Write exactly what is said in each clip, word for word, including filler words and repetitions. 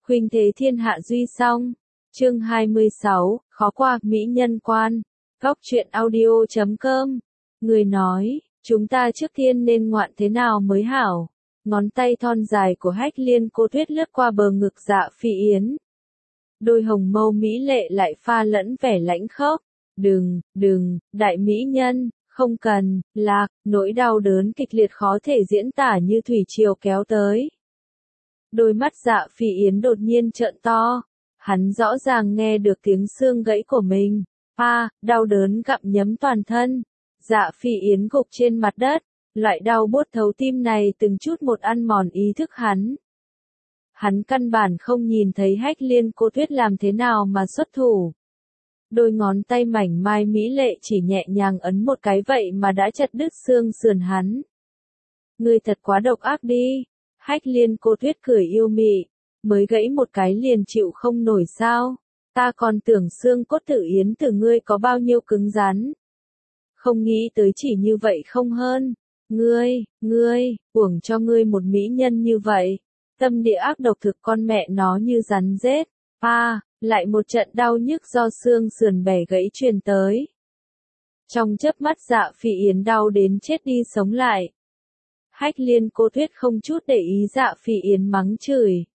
Khuynh thế thiên hạ duy song. Chương hai mươi sáu, khó qua, mỹ nhân quan. Góc truyện audio chấm com. Người nói, chúng ta trước tiên nên ngoạn thế nào mới hảo. Ngón tay thon dài của Hách Liên Cô Tuyết lướt qua bờ ngực Dạ Phi Yến. Đôi hồng mâu mỹ lệ lại pha lẫn vẻ lãnh khốc. Đừng, đừng, đại mỹ nhân, không cần, lạc, nỗi đau đớn kịch liệt khó thể diễn tả như thủy triều kéo tới. Đôi mắt Dạ Phi Yến đột nhiên trợn to. Hắn rõ ràng nghe được tiếng xương gãy của mình. A, đau đớn gặm nhấm toàn thân. Dạ Phi Yến gục trên mặt đất. Loại đau buốt thấu tim này từng chút một ăn mòn ý thức hắn. Hắn căn bản không nhìn thấy Hách Liên Cô Tuyết làm thế nào mà xuất thủ. Đôi ngón tay mảnh mai mỹ lệ chỉ nhẹ nhàng ấn một cái vậy mà đã chặt đứt xương sườn hắn. Ngươi thật quá độc ác đi. Hách Liên Cô Tuyết cười yêu mị. Mới gãy một cái liền chịu không nổi sao. Ta còn tưởng xương cốt Tử Yến từ ngươi có bao nhiêu cứng rắn. Không nghĩ tới chỉ như vậy không hơn. Ngươi, ngươi, uổng cho ngươi một mỹ nhân như vậy. Tâm địa ác độc thực con mẹ nó như rắn rết. A, lại một trận đau nhức do xương sườn bẻ gãy truyền tới. Trong chớp mắt Dạ Phi Yến đau đến chết đi sống lại. Hách Liên Cô Tuyết không chút để ý Dạ Phi Yến mắng chửi.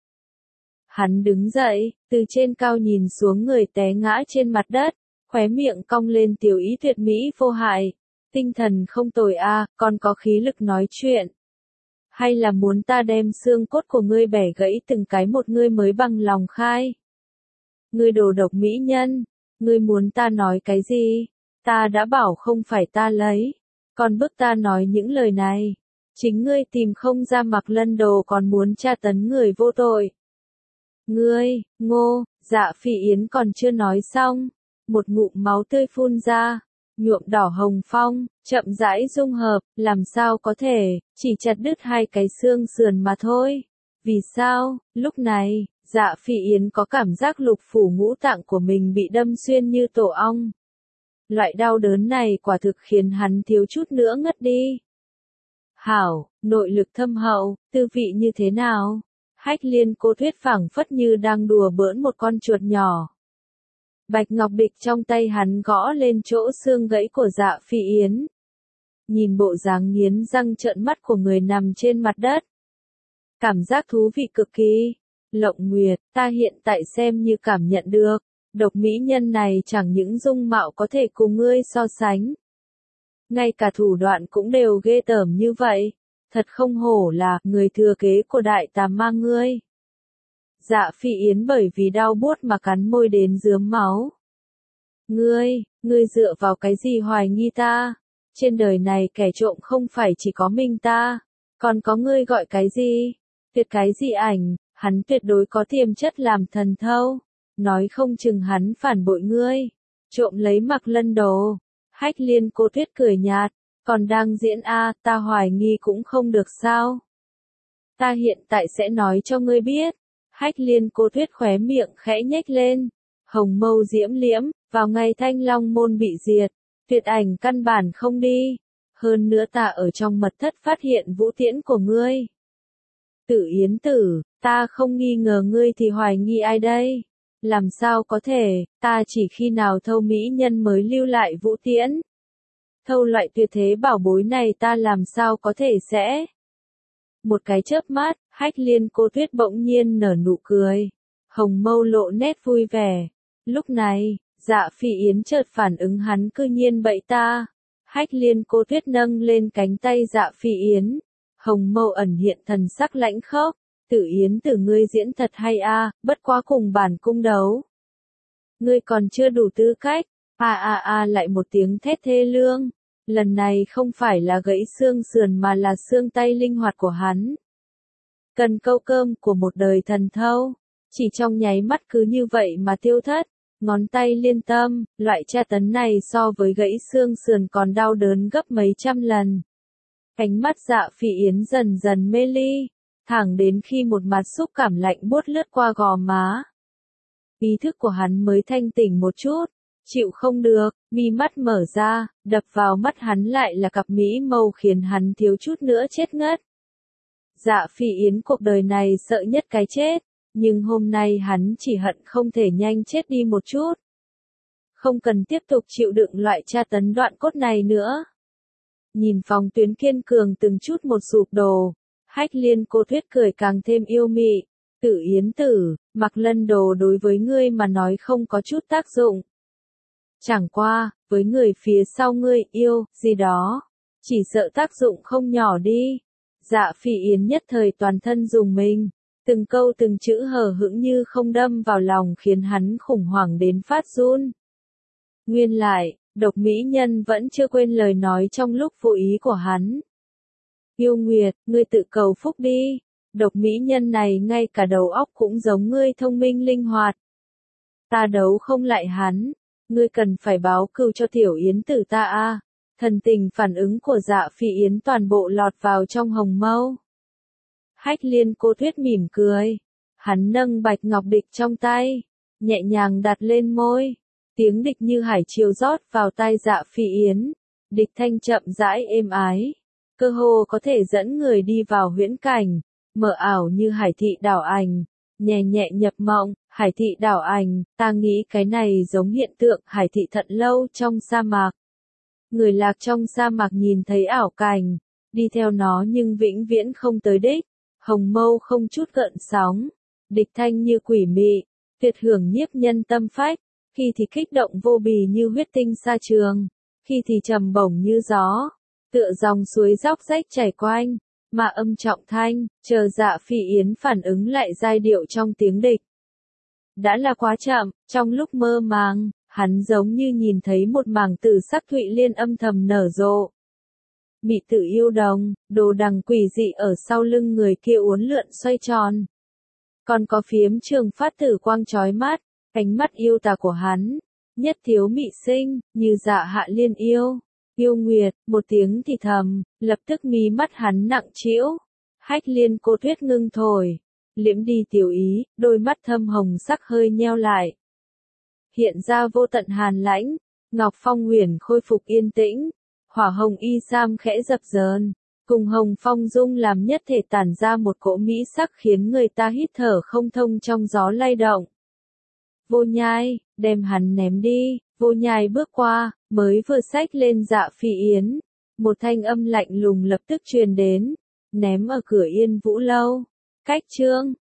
Hắn đứng dậy, từ trên cao nhìn xuống người té ngã trên mặt đất, khóe miệng cong lên tiểu ý tuyệt mỹ vô hại. Tinh thần không tồi a, à, còn có khí lực nói chuyện. Hay là muốn ta đem xương cốt của ngươi bẻ gãy từng cái một ngươi mới bằng lòng khai? Ngươi đồ độc mỹ nhân, ngươi muốn ta nói cái gì? Ta đã bảo không phải ta lấy, còn bức ta nói những lời này. Chính ngươi tìm không ra Mặc Lân Đồ còn muốn tra tấn người vô tội. Ngươi, ngô, Dạ Phi Yến còn chưa nói xong. Một ngụm máu tươi phun ra, nhuộm đỏ hồng phong, chậm rãi dung hợp, làm sao có thể, chỉ chặt đứt hai cái xương sườn mà thôi. Vì sao, lúc này, Dạ Phi Yến có cảm giác lục phủ ngũ tạng của mình bị đâm xuyên như tổ ong. Loại đau đớn này quả thực khiến hắn thiếu chút nữa ngất đi. Hảo, nội lực thâm hậu, tư vị như thế nào? Hách Liên Cô Tuyết phảng phất như đang đùa bỡn một con chuột nhỏ. Bạch ngọc bịch trong tay hắn gõ lên chỗ xương gãy của Dạ Phi Yến. Nhìn bộ dáng nghiến răng trợn mắt của người nằm trên mặt đất. Cảm giác thú vị cực kỳ. Lộng Nguyệt, ta hiện tại xem như cảm nhận được. Độc mỹ nhân này chẳng những dung mạo có thể cùng ngươi so sánh. Ngay cả thủ đoạn cũng đều ghê tởm như vậy. Thật không hổ là người thừa kế của đại tà ma ngươi. Dạ Phi Yến bởi vì đau buốt mà cắn môi đến rướm máu. Ngươi, ngươi dựa vào cái gì hoài nghi ta? Trên đời này kẻ trộm không phải chỉ có mình ta. Còn có ngươi gọi cái gì? Tuyệt cái gì ảnh, hắn tuyệt đối có tiềm chất làm thần thâu. Nói không chừng hắn phản bội ngươi. Trộm lấy Mặc Lân Đồ. Hách Liên Cô Tuyết cười nhạt. Còn đang diễn a, à, ta hoài nghi cũng không được sao? Ta hiện tại sẽ nói cho ngươi biết. Hách Liên Cô Tuyết khóe miệng khẽ nhếch lên. Hồng mâu diễm liễm, vào ngày Thanh Long môn bị diệt. Tuyệt ảnh căn bản không đi. Hơn nữa ta ở trong mật thất phát hiện vũ tiễn của ngươi. Tử Yến tử, ta không nghi ngờ ngươi thì hoài nghi ai đây? Làm sao có thể, ta chỉ khi nào thâu mỹ nhân mới lưu lại vũ tiễn. Thâu loại tuyệt thế bảo bối này ta làm sao có thể sẽ. Một cái chớp mắt, Hách Liên Cô Tuyết bỗng nhiên nở nụ cười. Hồng mâu lộ nét vui vẻ. Lúc này, Dạ Phi Yến chợt phản ứng hắn cư nhiên bậy ta. Hách Liên Cô Tuyết nâng lên cánh tay Dạ Phi Yến. Hồng mâu ẩn hiện thần sắc lãnh khốc. Tử Yến tử ngươi diễn thật hay a, à, bất quá cùng bản cung đấu. Ngươi còn chưa đủ tư cách. A a a lại một tiếng thét thê lương. Lần này không phải là gãy xương sườn mà là xương tay linh hoạt của hắn. Cần câu cơm của một đời thần thâu. Chỉ trong nháy mắt cứ như vậy mà tiêu thất. Ngón tay liên tâm, loại tra tấn này so với gãy xương sườn còn đau đớn gấp mấy trăm lần. Ánh mắt Dạ Phi Yến dần dần mê ly. Thẳng đến khi một mặt xúc cảm lạnh buốt lướt qua gò má. Ý thức của hắn mới thanh tỉnh một chút. Chịu không được, mi mắt mở ra, đập vào mắt hắn lại là cặp mỹ mâu khiến hắn thiếu chút nữa chết ngất. Dạ Phi Yến cuộc đời này sợ nhất cái chết, nhưng hôm nay hắn chỉ hận không thể nhanh chết đi một chút. Không cần tiếp tục chịu đựng loại tra tấn đoạn cốt này nữa. Nhìn phòng tuyến kiên cường từng chút một sụp đổ, Hách Liên Cô Thuyết cười càng thêm yêu mị. Tử Yến Tử, mặc lân đồ đối với ngươi mà nói không có chút tác dụng. Chẳng qua, với người phía sau ngươi yêu, gì đó, chỉ sợ tác dụng không nhỏ đi. Dạ Phỉ Yến nhất thời toàn thân rùng mình, từng câu từng chữ hờ hững như không đâm vào lòng khiến hắn khủng hoảng đến phát run. Nguyên lại, độc mỹ nhân vẫn chưa quên lời nói trong lúc vô ý của hắn. Yêu Nguyệt, ngươi tự cầu phúc đi, độc mỹ nhân này ngay cả đầu óc cũng giống ngươi thông minh linh hoạt. Ta đấu không lại hắn, ngươi cần phải báo cừu cho Tiểu Yến Tử ta a. Thần tình phản ứng của Dạ Phỉ Yến toàn bộ lọt vào trong hồng mâu. Hách Liên Cô Thuyết mỉm cười, hắn nâng bạch ngọc địch trong tay, nhẹ nhàng đặt lên môi, tiếng địch như hải triều rót vào tai Dạ Phỉ Yến, địch thanh chậm rãi êm ái, cơ hồ có thể dẫn người đi vào huyễn cảnh, mờ ảo như hải thị đảo ảnh, nhẹ nhẹ nhập mộng. Hải thị đảo ảnh, ta nghĩ cái này giống hiện tượng hải thị thận lâu trong sa mạc. Người lạc trong sa mạc nhìn thấy ảo cảnh, đi theo nó nhưng vĩnh viễn không tới đích, hồng mâu không chút gợn sóng, địch thanh như quỷ mị, tuyệt hưởng nhiếp nhân tâm phách, khi thì kích động vô bì như huyết tinh sa trường, khi thì trầm bổng như gió, tựa dòng suối róc rách chảy quanh, mà âm trọng thanh, chờ Dạ Phỉ Yến phản ứng lại giai điệu trong tiếng địch. Đã là quá chậm, trong lúc mơ màng, hắn giống như nhìn thấy một mảng tử sắc thụy liên âm thầm nở rộ. Mị tử yêu đồng, đồ đằng quỷ dị ở sau lưng người kia uốn lượn xoay tròn. Còn có phiếm trường phát tử quang chói mắt, ánh mắt yêu tà của hắn, nhất thiếu mị sinh, như Dạ Hạ Liên yêu. Yêu Nguyệt, một tiếng thì thầm, lập tức mí mắt hắn nặng trĩu. Hách Liên Cô Thuyết ngưng thổi, liễm đi tiểu ý, đôi mắt thâm hồng sắc hơi nheo lại. Hiện ra vô tận hàn lãnh, Ngọc Phong Huyền khôi phục yên tĩnh, hỏa hồng y sam khẽ dập dờn, cùng hồng phong dung làm nhất thể tản ra một cỗ mỹ sắc khiến người ta hít thở không thông trong gió lay động. Vô Nhai, đem hắn ném đi, Vô Nhai bước qua, mới vừa xách lên Dạ Phỉ Yến, một thanh âm lạnh lùng lập tức truyền đến, ném ở cửa Yên Vũ lâu. Cách chương